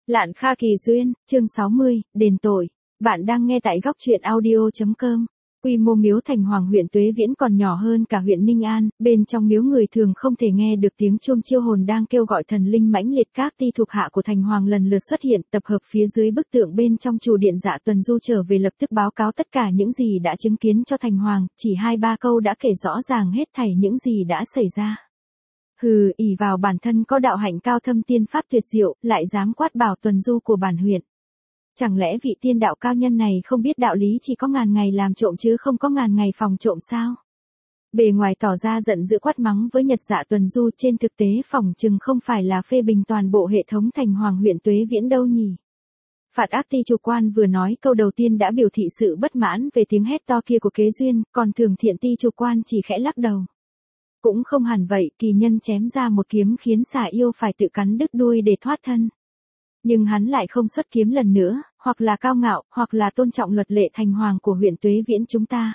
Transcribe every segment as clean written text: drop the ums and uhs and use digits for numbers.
Lạn Kha Kỳ Duyên, chương 60, đền tội. Bạn đang nghe tại góc truyện audio.com. Quy mô miếu Thành Hoàng huyện Tuế Viễn còn nhỏ hơn cả huyện Ninh An, bên trong miếu người thường không thể nghe được tiếng chuông chiêu hồn đang kêu gọi thần linh mãnh liệt. Các ti thuộc hạ của Thành Hoàng lần lượt xuất hiện, tập hợp phía dưới bức tượng bên trong chùa điện. Dạ Tuần Du trở về lập tức báo cáo tất cả những gì đã chứng kiến cho Thành Hoàng, chỉ 2-3 câu đã kể rõ ràng hết thảy những gì đã xảy ra. Hừ, ỷ vào bản thân có đạo hạnh cao thâm tiên pháp tuyệt diệu, lại dám quát bảo Tuần Du của bản huyện. Chẳng lẽ vị tiên đạo cao nhân này không biết đạo lý chỉ có ngàn ngày làm trộm chứ không có ngàn ngày phòng trộm sao? Bề ngoài tỏ ra giận dữ quát mắng với Nhật Dạ Tuần Du, trên thực tế phỏng chừng không phải là phê bình toàn bộ hệ thống Thành Hoàng huyện Tuế Viễn đâu nhỉ. Phạt ác ti chủ quan vừa nói câu đầu tiên đã biểu thị sự bất mãn về tiếng hét to kia của Kế Duyên, còn Thường Thiện ti chủ quan chỉ khẽ lắc đầu. Cũng không hẳn vậy, kỳ nhân chém ra một kiếm khiến xà yêu phải tự cắn đứt đuôi để thoát thân. Nhưng hắn lại không xuất kiếm lần nữa, hoặc là cao ngạo, hoặc là tôn trọng luật lệ Thành Hoàng của huyện Tuế Viễn chúng ta.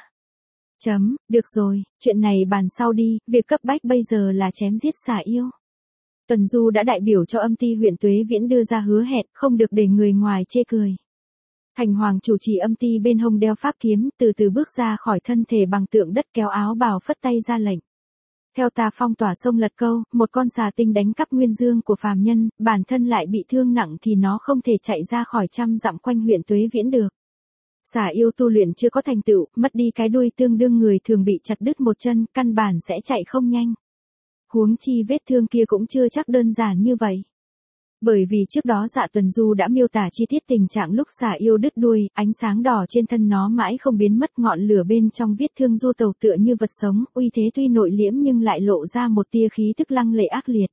Được rồi, chuyện này bàn sau đi, việc cấp bách bây giờ là chém giết xà yêu. Tuần Du đã đại biểu cho âm ty huyện Tuế Viễn đưa ra hứa hẹn, không được để người ngoài chê cười. Thành Hoàng chủ trì âm ty bên hông đeo pháp kiếm, từ từ bước ra khỏi thân thể bằng tượng đất, kéo áo bào phất tay ra lệnh. Theo ta phong tỏa sông Lật Câu, một con xà tinh đánh cắp nguyên dương của phàm nhân, bản thân lại bị thương nặng thì nó không thể chạy ra khỏi 100 dặm quanh huyện Tuế Viễn được. Xà yêu tu luyện chưa có thành tựu, mất đi cái đuôi tương đương người thường bị chặt đứt một chân, căn bản sẽ chạy không nhanh. Huống chi vết thương kia cũng chưa chắc đơn giản như vậy. Bởi vì trước đó Dạ Tuần Du đã miêu tả chi tiết tình trạng lúc xà yêu đứt đuôi, ánh sáng đỏ trên thân nó mãi không biến mất, ngọn lửa bên trong vết thương du tàu tựa như vật sống, uy thế tuy nội liễm nhưng lại lộ ra một tia khí tức lăng lệ ác liệt.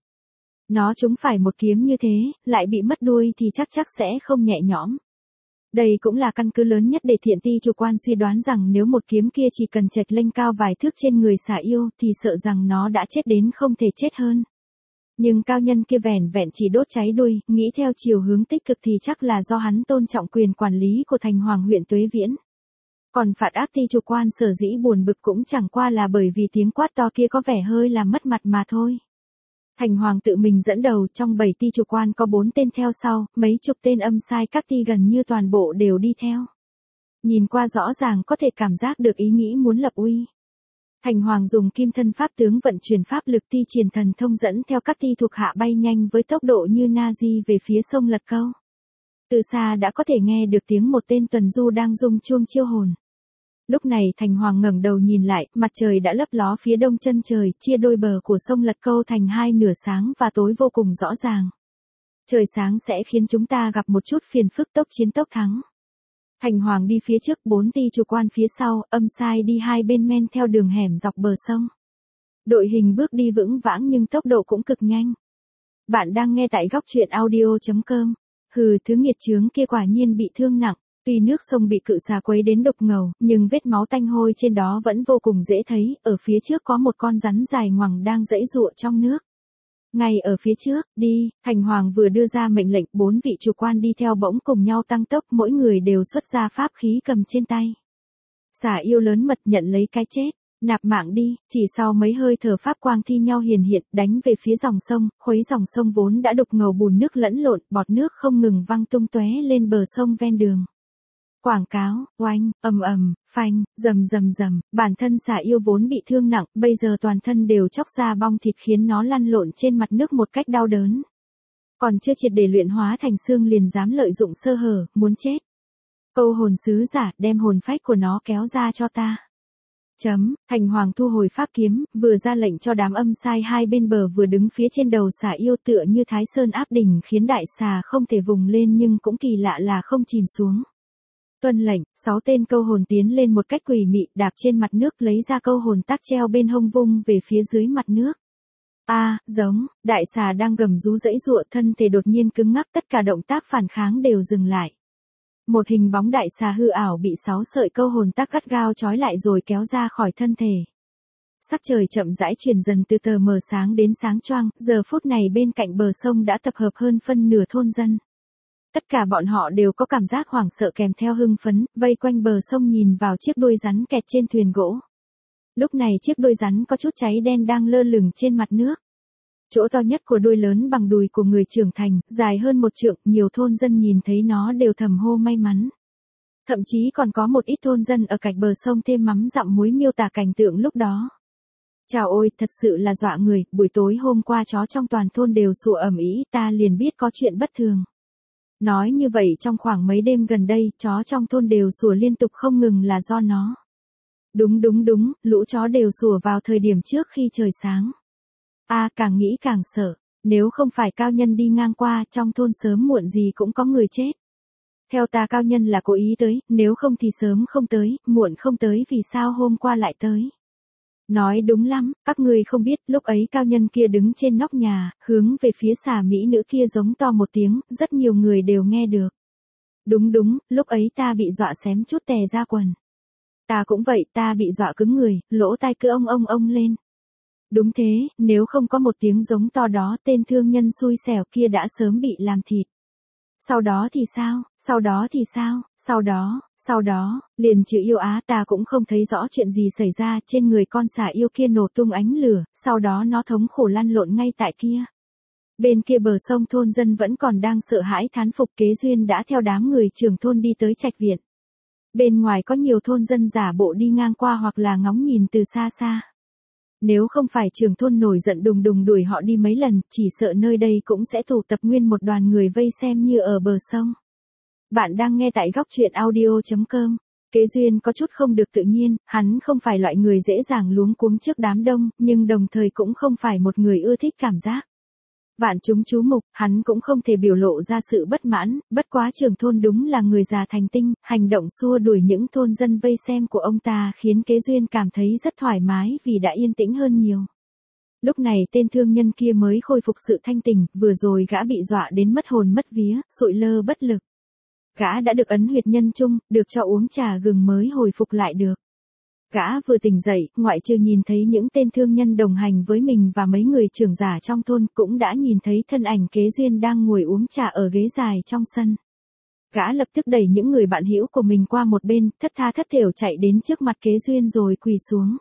Nó trúng phải một kiếm như thế, lại bị mất đuôi thì chắc sẽ không nhẹ nhõm. Đây cũng là căn cứ lớn nhất để Thiện ti chủ quan suy đoán rằng nếu một kiếm kia chỉ cần chệch lên cao vài thước trên người xà yêu thì sợ rằng nó đã chết đến không thể chết hơn. Nhưng cao nhân kia vẻn vẹn chỉ đốt cháy đuôi, nghĩ theo chiều hướng tích cực thì chắc là do hắn tôn trọng quyền quản lý của Thành Hoàng huyện Tuế Viễn. Còn phạt ác ti chủ quan sở dĩ buồn bực cũng chẳng qua là bởi vì tiếng quát to kia có vẻ hơi làm mất mặt mà thôi. Thành Hoàng tự mình dẫn đầu, trong 7 ti chủ quan có 4 tên theo sau, mấy chục tên âm sai các ti gần như toàn bộ đều đi theo. Nhìn qua rõ ràng có thể cảm giác được ý nghĩ muốn lập uy. Thành Hoàng dùng kim thân pháp tướng vận chuyển pháp lực ti triển thần thông dẫn theo các ti thuộc hạ bay nhanh với tốc độ như na-di về phía sông Lật Câu. Từ xa đã có thể nghe được tiếng một tên Tuần Du đang rung chuông chiêu hồn. Lúc này Thành Hoàng ngẩng đầu nhìn lại, mặt trời đã lấp ló phía đông chân trời, chia đôi bờ của sông Lật Câu thành hai nửa sáng và tối vô cùng rõ ràng. Trời sáng sẽ khiến chúng ta gặp một chút phiền phức, tốc chiến tốc thắng. Thành Hoàng đi phía trước, 4 ti chủ quan phía sau, âm sai đi hai bên men theo đường hẻm dọc bờ sông. Đội hình bước đi vững vãng nhưng tốc độ cũng cực nhanh. Bạn đang nghe tại góc truyện audio.com. Hừ, thứ nghiệt chướng kia quả nhiên bị thương nặng. Tuy nước sông bị cự xà quấy đến đục ngầu, nhưng vết máu tanh hôi trên đó vẫn vô cùng dễ thấy. Ở phía trước có một con rắn dài ngoằng đang giãy giụa trong nước. Ngay ở phía trước, đi, Thành Hoàng vừa đưa ra mệnh lệnh, 4 vị chủ quan đi theo bỗng cùng nhau tăng tốc, mỗi người đều xuất ra pháp khí cầm trên tay. Xà yêu lớn mật nhận lấy cái chết, nạp mạng đi, chỉ sau mấy hơi thở pháp quang thi nhau hiển hiện, đánh về phía dòng sông, khuấy dòng sông vốn đã đục ngầu bùn nước lẫn lộn, bọt nước không ngừng văng tung tóe lên bờ sông ven đường. Quảng cáo, oanh, ầm, phanh, rầm, bản thân xà yêu vốn bị thương nặng, bây giờ toàn thân đều chóc ra bong thịt khiến nó lăn lộn trên mặt nước một cách đau đớn. Còn chưa triệt để luyện hóa thành xương liền dám lợi dụng sơ hở, muốn chết. Câu hồn sứ giả, đem hồn phách của nó kéo ra cho ta. Thành Hoàng thu hồi pháp kiếm, vừa ra lệnh cho đám âm sai hai bên bờ vừa đứng phía trên đầu xà yêu tựa như Thái Sơn áp đỉnh khiến đại xà không thể vùng lên nhưng cũng kỳ lạ là không chìm xuống. Tuân lệnh, 6 tên câu hồn tiến lên một cách quỷ mị, đạp trên mặt nước lấy ra câu hồn tác treo bên hông vung về phía dưới mặt nước. Giống, đại xà đang gầm rú giãy giụa, thân thể đột nhiên cứng ngắc, tất cả động tác phản kháng đều dừng lại. Một hình bóng đại xà hư ảo bị 6 sợi câu hồn tác gắt gao trói lại rồi kéo ra khỏi thân thể. Sắc trời chậm rãi chuyển dần từ tờ mờ sáng đến sáng choang, giờ phút này bên cạnh bờ sông đã tập hợp hơn phân nửa thôn dân. Tất cả bọn họ đều có cảm giác hoảng sợ kèm theo hưng phấn, vây quanh bờ sông nhìn vào chiếc đuôi rắn kẹt trên thuyền gỗ. Lúc này chiếc đuôi rắn có chút cháy đen đang lơ lửng trên mặt nước. Chỗ to nhất của đuôi lớn bằng đùi của người trưởng thành, dài hơn 1 trượng, nhiều thôn dân nhìn thấy nó đều thầm hô may mắn. Thậm chí còn có một ít thôn dân ở cạnh bờ sông thêm mắm dặm muối miêu tả cảnh tượng lúc đó. Chào ôi, thật sự là dọa người, buổi tối hôm qua chó trong toàn thôn đều sủa ầm ĩ, ta liền biết có chuyện bất thường. Nói như vậy trong khoảng mấy đêm gần đây, chó trong thôn đều sủa liên tục không ngừng là do nó. Đúng, lũ chó đều sủa vào thời điểm trước khi trời sáng. Càng nghĩ càng sợ, nếu không phải cao nhân đi ngang qua, trong thôn sớm muộn gì cũng có người chết. Theo ta cao nhân là cố ý tới, nếu không thì sớm không tới, muộn không tới vì sao hôm qua lại tới. Nói đúng lắm, các ngươi không biết, lúc ấy cao nhân kia đứng trên nóc nhà, hướng về phía xà mỹ nữ kia giống to một tiếng, rất nhiều người đều nghe được. Đúng, lúc ấy ta bị dọa xém chút tè ra quần. Ta cũng vậy, ta bị dọa cứng người, lỗ tai cứ ông lên. Đúng thế, nếu không có một tiếng giống to đó, tên thương nhân xui xẻo kia đã sớm bị làm thịt. Sau đó thì sao, sau đó, liền chữ yêu ta cũng không thấy rõ chuyện gì xảy ra, trên người con xà yêu kia nổ tung ánh lửa, sau đó nó thống khổ lăn lộn ngay tại kia. Bên kia bờ sông thôn dân vẫn còn đang sợ hãi thán phục, Kế Duyên đã theo đám người trưởng thôn đi tới trạch viện. Bên ngoài có nhiều thôn dân giả bộ đi ngang qua hoặc là ngóng nhìn từ xa xa. Nếu không phải trưởng thôn nổi giận đùng đuổi họ đi mấy lần, chỉ sợ nơi đây cũng sẽ tụ tập nguyên một đoàn người vây xem như ở bờ sông. Bạn đang nghe tại góc truyện audio.com. Kế Duyên có chút không được tự nhiên, hắn không phải loại người dễ dàng luống cuống trước đám đông, nhưng đồng thời cũng không phải một người ưa thích cảm giác vạn chúng chú mục, hắn cũng không thể biểu lộ ra sự bất mãn, bất quá trưởng thôn đúng là người già thành tinh, hành động xua đuổi những thôn dân vây xem của ông ta khiến Kế Duyên cảm thấy rất thoải mái vì đã yên tĩnh hơn nhiều. Lúc này tên thương nhân kia mới khôi phục sự thanh tỉnh, vừa rồi gã bị dọa đến mất hồn mất vía, sụi lơ bất lực. Gã đã được ấn huyệt nhân trung, được cho uống trà gừng mới hồi phục lại được. Gã vừa tỉnh dậy, ngoại trừ nhìn thấy những tên thương nhân đồng hành với mình và mấy người trưởng giả trong thôn, cũng đã nhìn thấy thân ảnh Kế Duyên đang ngồi uống trà ở ghế dài trong sân. Gã lập tức đẩy những người bạn hữu của mình qua một bên, thất tha thất thểu chạy đến trước mặt Kế Duyên rồi quỳ xuống.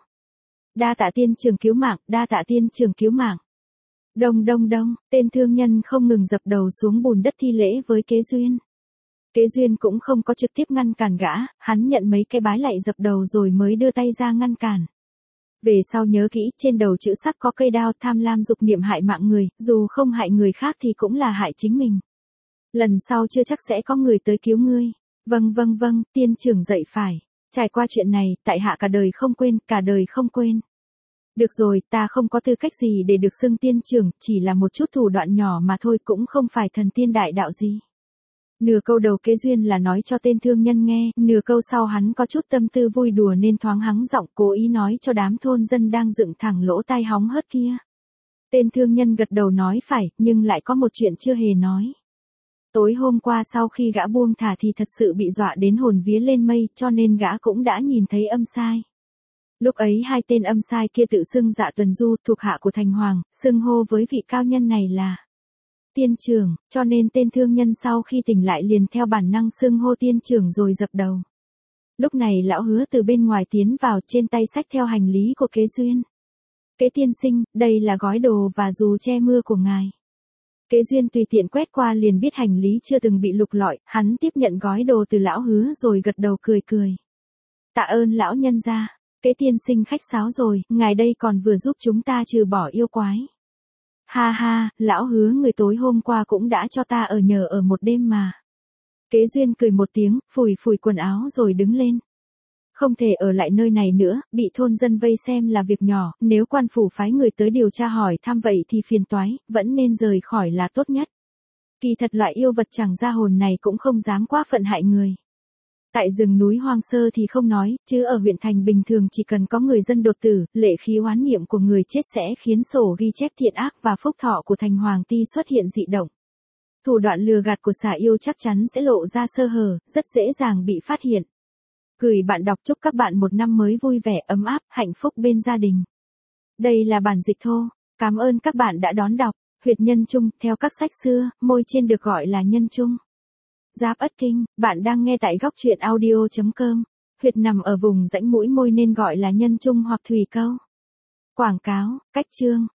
Đa tạ tiên trưởng cứu mạng, đa tạ tiên trưởng cứu mạng. Đông, tên thương nhân không ngừng dập đầu xuống bùn đất thi lễ với Kế Duyên. Kế Duyên cũng không có trực tiếp ngăn cản gã, hắn nhận mấy cái bái lạy dập đầu rồi mới đưa tay ra ngăn cản. Về sau nhớ kỹ, trên đầu chữ sắc có cây đao, tham lam dục niệm hại mạng người, dù không hại người khác thì cũng là hại chính mình. Lần sau chưa chắc sẽ có người tới cứu ngươi. Vâng, tiên trưởng dạy phải. Trải qua chuyện này, tại hạ cả đời không quên. Được rồi, ta không có tư cách gì để được xưng tiên trưởng, chỉ là một chút thủ đoạn nhỏ mà thôi, cũng không phải thần tiên đại đạo gì. Nửa câu đầu Kế Duyên là nói cho tên thương nhân nghe, nửa câu sau hắn có chút tâm tư vui đùa nên thoáng hắng giọng cố ý nói cho đám thôn dân đang dựng thẳng lỗ tai hóng hớt kia. Tên thương nhân gật đầu nói phải, nhưng lại có một chuyện chưa hề nói. Tối hôm qua sau khi gã buông thả thì thật sự bị dọa đến hồn vía lên mây, cho nên gã cũng đã nhìn thấy âm sai. Lúc ấy hai tên âm sai kia tự xưng Dạ Tuần Du, thuộc hạ của Thành Hoàng, xưng hô với vị cao nhân này là tiên trưởng, cho nên tên thương nhân sau khi tỉnh lại liền theo bản năng xưng hô tiên trưởng rồi dập đầu. Lúc này lão Hứa từ bên ngoài tiến vào, trên tay xách theo hành lý của Kế Duyên. Kế tiên sinh, đây là gói đồ và dù che mưa của ngài. Kế Duyên tùy tiện quét qua liền biết hành lý chưa từng bị lục lọi, hắn tiếp nhận gói đồ từ lão Hứa rồi gật đầu cười. Tạ ơn lão nhân gia. Kế tiên sinh khách sáo rồi, ngài đây còn vừa giúp chúng ta trừ bỏ yêu quái. Ha, lão Hứa người tối hôm qua cũng đã cho ta ở nhờ ở một đêm mà. Kế Duyên cười một tiếng, phủi quần áo rồi đứng lên. Không thể ở lại nơi này nữa, bị thôn dân vây xem là việc nhỏ, nếu quan phủ phái người tới điều tra hỏi thăm vậy thì phiền toái, vẫn nên rời khỏi là tốt nhất. Kỳ thật loại yêu vật chẳng ra hồn này cũng không dám quá phận hại người. Tại rừng núi hoang sơ thì không nói, chứ ở huyện thành bình thường chỉ cần có người dân đột tử, lệ khí oán niệm của người chết sẽ khiến sổ ghi chép thiện ác và phúc thọ của thành hoàng ti xuất hiện dị động. Thủ đoạn lừa gạt của xà yêu chắc chắn sẽ lộ ra sơ hở, rất dễ dàng bị phát hiện. Gửi bạn đọc chúc các bạn một năm mới vui vẻ, ấm áp, hạnh phúc bên gia đình. Đây là bản dịch thô. Cảm ơn các bạn đã đón đọc. Huyệt nhân trung, theo các sách xưa, môi trên được gọi là nhân trung. Giáp Ất Kinh, bạn đang nghe tại góc truyện audio.com. Huyệt nằm ở vùng rãnh mũi môi nên gọi là nhân trung hoặc thủy câu. Quảng cáo, cách chương.